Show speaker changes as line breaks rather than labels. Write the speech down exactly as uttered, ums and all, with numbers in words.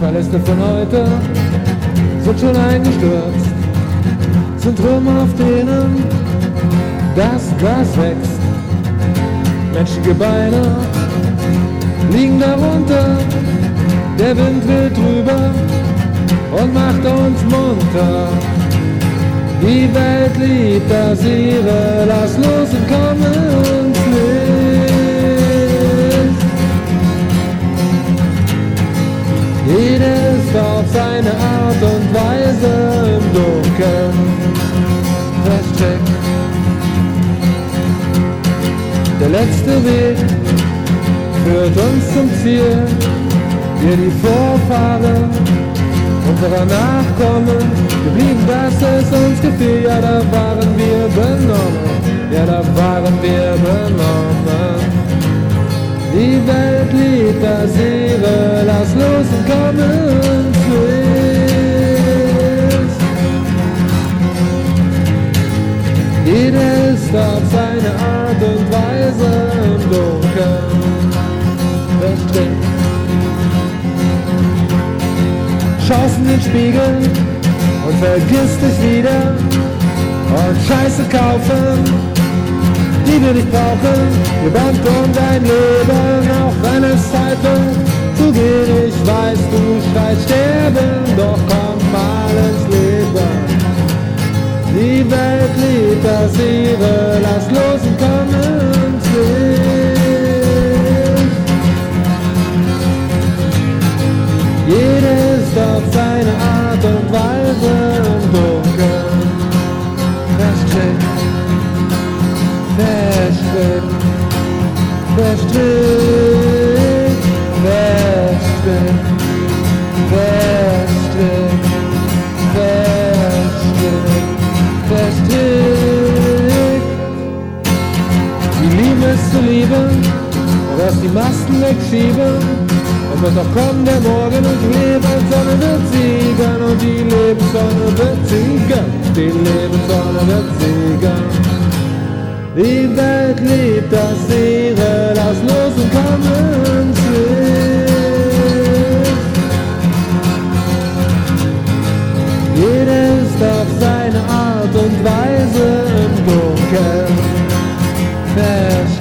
Paläste von heute sind schon eingestürzt, sind Trümmer, auf denen das Gras wächst. Menschliche Beine liegen darunter, der Wind weht drüber und macht uns munter. Die Welt liebt das ihre, lass los und komm ins Licht. Jeder ist auf seine Art und Weise im Dunkeln feststeckt. Der letzte Weg führt uns zum Ziel, wir die Vorfahren unserer Nachkommen, geblieben, dass es uns gefiel. Ja, da waren wir benommen, ja, da waren wir benommen. Die Welt liebt das ihre, lass los und komm ins Licht. Jeder ist auf seine Art und Weise im Dunkeln versteckt. Schaust in den Spiegel und vergisst dich wieder und Scheiße kaufen, die wir nicht brauchen. Wir Band um dein Leben, auch wenn es Zeit wird zu gehen. Ich weiß, du schreist sterben, doch komm mal ins Leben. Die Welt liebt das ihre, lass los und komm ins Licht. Jeder ist auf seine Art und Weise im Dunkeln verstrickt, verstrickt, verstrickt, verstrickt, verstrickt, verstrickt, verstrickt. Die Liebe ist zu lieben, und erst die Masten wegschieben. Und wird doch kommen der Morgen und die Lebenssonne wird siegen. Und die Lebenssonne wird siegen, die Lebenssonne wird siegen. Die Welt liebt das ihre, lass los und komm ins Licht. Jeder ist auf seine Art und Weise im Dunkeln versteckt.